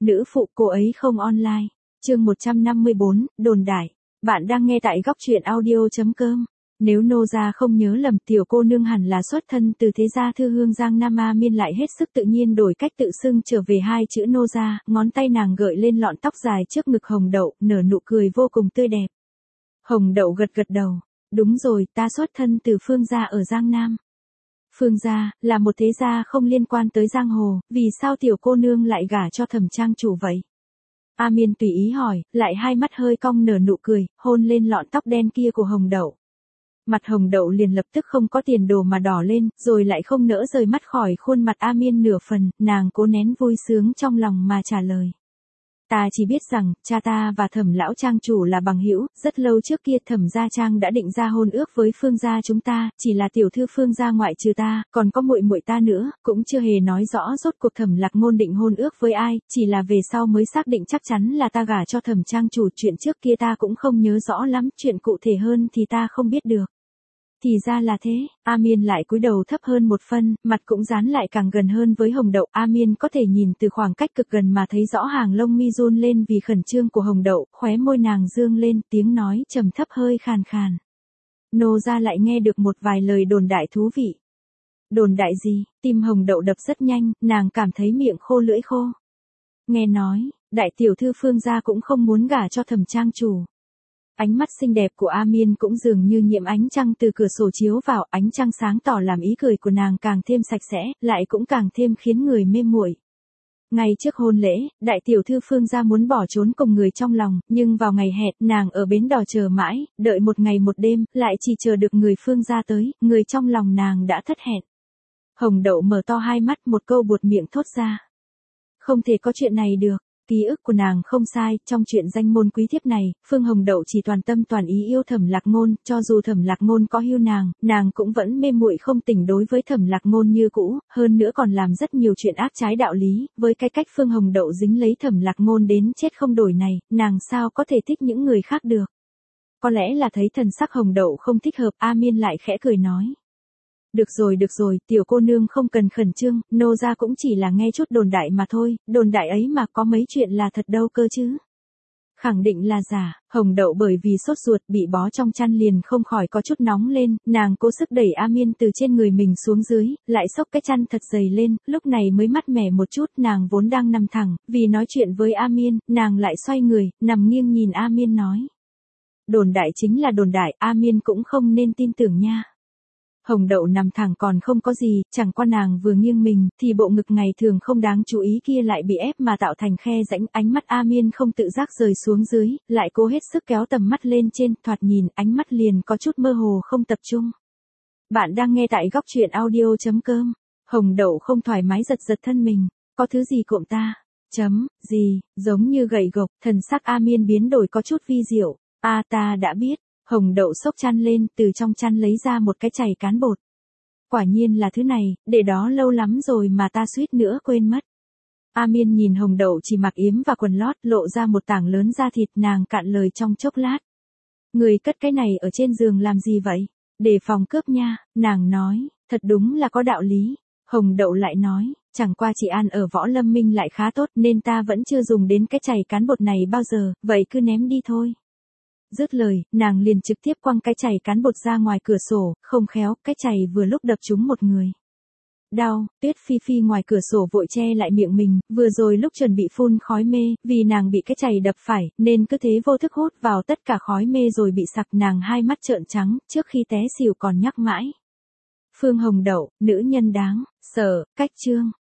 nữ phụ cô ấy không online. Chương 154, đồn đại. Bạn đang nghe tại góc truyện audio.com. Nếu Nô gia không nhớ lầm, tiểu cô nương hẳn là xuất thân từ thế gia thư hương Giang Nam. A Miên lại hết sức tự nhiên đổi cách tự xưng trở về hai chữ Nô gia, ngón tay nàng gợi lên lọn tóc dài trước ngực Hồng Đậu, nở nụ cười vô cùng tươi đẹp. Hồng Đậu gật gật đầu. Đúng rồi, ta xuất thân từ Phương gia ở Giang Nam. Phương gia là một thế gia không liên quan tới giang hồ, vì sao tiểu cô nương lại gả cho Thẩm trang chủ vậy? A Miên tùy ý hỏi, lại hai mắt hơi cong nở nụ cười, hôn lên lọn tóc đen kia của Hồng Đậu. Mặt Hồng Đậu liền lập tức không có tiền đồ mà đỏ lên, rồi lại không nỡ rời mắt khỏi khuôn mặt A Miên nửa phần, nàng cố nén vui sướng trong lòng mà trả lời. Ta chỉ biết rằng, cha ta và Thẩm lão trang chủ là bằng hữu, rất lâu trước kia Thẩm gia trang đã định ra hôn ước với Phương gia chúng ta, chỉ là tiểu thư Phương gia ngoại trừ ta, còn có muội muội ta nữa, cũng chưa hề nói rõ rốt cuộc Thẩm Lạc Ngôn định hôn ước với ai, chỉ là về sau mới xác định chắc chắn là ta gả cho Thẩm trang chủ, chuyện trước kia ta cũng không nhớ rõ lắm, chuyện cụ thể hơn thì ta không biết được. Thì ra là thế, A Miên lại cúi đầu thấp hơn một phân, mặt cũng dán lại càng gần hơn với Hồng Đậu. A Miên có thể nhìn từ khoảng cách cực gần mà thấy rõ hàng lông mi run lên vì khẩn trương của Hồng Đậu, khóe môi nàng dương lên, tiếng nói trầm thấp hơi khàn khàn. Nô gia lại nghe được một vài lời đồn đại thú vị. Đồn đại gì? Tim Hồng Đậu đập rất nhanh, nàng cảm thấy miệng khô lưỡi khô. Nghe nói, đại tiểu thư Phương gia cũng không muốn gả cho Thẩm trang chủ. Ánh mắt xinh đẹp của A Miên cũng dường như nhiễm ánh trăng từ cửa sổ chiếu vào, ánh trăng sáng tỏ làm ý cười của nàng càng thêm sạch sẽ, lại cũng càng thêm khiến người mê muội. Ngay trước hôn lễ, đại tiểu thư Phương gia muốn bỏ trốn cùng người trong lòng, nhưng vào ngày hẹn, nàng ở bến đò chờ mãi, đợi một ngày một đêm, lại chỉ chờ được người Phương gia tới, người trong lòng nàng đã thất hẹn. Hồng Đậu mở to hai mắt, một câu buột miệng thốt ra. Không thể có chuyện này được. Ký ức của nàng không sai, trong chuyện danh môn quý thiếp này, Phương Hồng Đậu chỉ toàn tâm toàn ý yêu Thẩm Lạc Ngôn, cho dù Thẩm Lạc Ngôn có hưu nàng cũng vẫn mê muội không tỉnh đối với Thẩm Lạc Ngôn như cũ, hơn nữa còn làm rất nhiều chuyện ác trái đạo lý, với cái cách Phương Hồng Đậu dính lấy Thẩm Lạc Ngôn đến chết không đổi này, nàng sao có thể thích những người khác được. Có lẽ là thấy thần sắc Hồng Đậu không thích hợp, A Miên lại khẽ cười nói. Được rồi, tiểu cô nương không cần khẩn trương, nô gia cũng chỉ là nghe chút đồn đại mà thôi, đồn đại ấy mà có mấy chuyện là thật đâu cơ chứ. Khẳng định là giả. Hồng Đậu bởi vì sốt ruột bị bó trong chăn liền không khỏi có chút nóng lên, nàng cố sức đẩy A Miên từ trên người mình xuống dưới, lại xốc cái chăn thật dày lên, lúc này mới mát mẻ một chút, nàng vốn đang nằm thẳng, vì nói chuyện với A Miên, nàng lại xoay người, nằm nghiêng nhìn A Miên nói. Đồn đại chính là đồn đại, A Miên cũng không nên tin tưởng nha. Hồng Đậu nằm thẳng còn không có gì, chẳng qua nàng vừa nghiêng mình, thì bộ ngực ngày thường không đáng chú ý kia lại bị ép mà tạo thành khe rãnh, ánh mắt A Miên không tự giác rời xuống dưới, lại cố hết sức kéo tầm mắt lên trên, thoạt nhìn, ánh mắt liền có chút mơ hồ không tập trung. Bạn đang nghe tại góc truyện audio.com. Hồng Đậu không thoải mái giật thân mình, có thứ gì cộm ta? Gì, giống như gậy gộc, thần sắc A Miên biến đổi có chút vi diệu, ta đã biết. Hồng Đậu xốc chăn lên, từ trong chăn lấy ra một cái chày cán bột. Quả nhiên là thứ này, để đó lâu lắm rồi mà ta suýt nữa quên mất. A Miên nhìn Hồng Đậu chỉ mặc yếm và quần lót, lộ ra một tảng lớn da thịt, nàng cạn lời trong chốc lát. Người cất cái này ở trên giường làm gì vậy? Để phòng cướp nha, nàng nói, thật đúng là có đạo lý. Hồng Đậu lại nói, chẳng qua chị An ở Võ Lâm Minh lại khá tốt nên ta vẫn chưa dùng đến cái chày cán bột này bao giờ, vậy cứ ném đi thôi. Dứt lời, nàng liền trực tiếp quăng cái chày cán bột ra ngoài cửa sổ, không khéo, cái chày vừa lúc đập trúng một người. Đau, Tuyết Phi Phi ngoài cửa sổ vội che lại miệng mình, vừa rồi lúc chuẩn bị phun khói mê, vì nàng bị cái chày đập phải, nên cứ thế vô thức hút vào tất cả khói mê rồi bị sặc, nàng hai mắt trợn trắng, trước khi té xỉu còn nhắc mãi. Phương Hồng Đậu, nữ nhân đáng sợ, cách chương.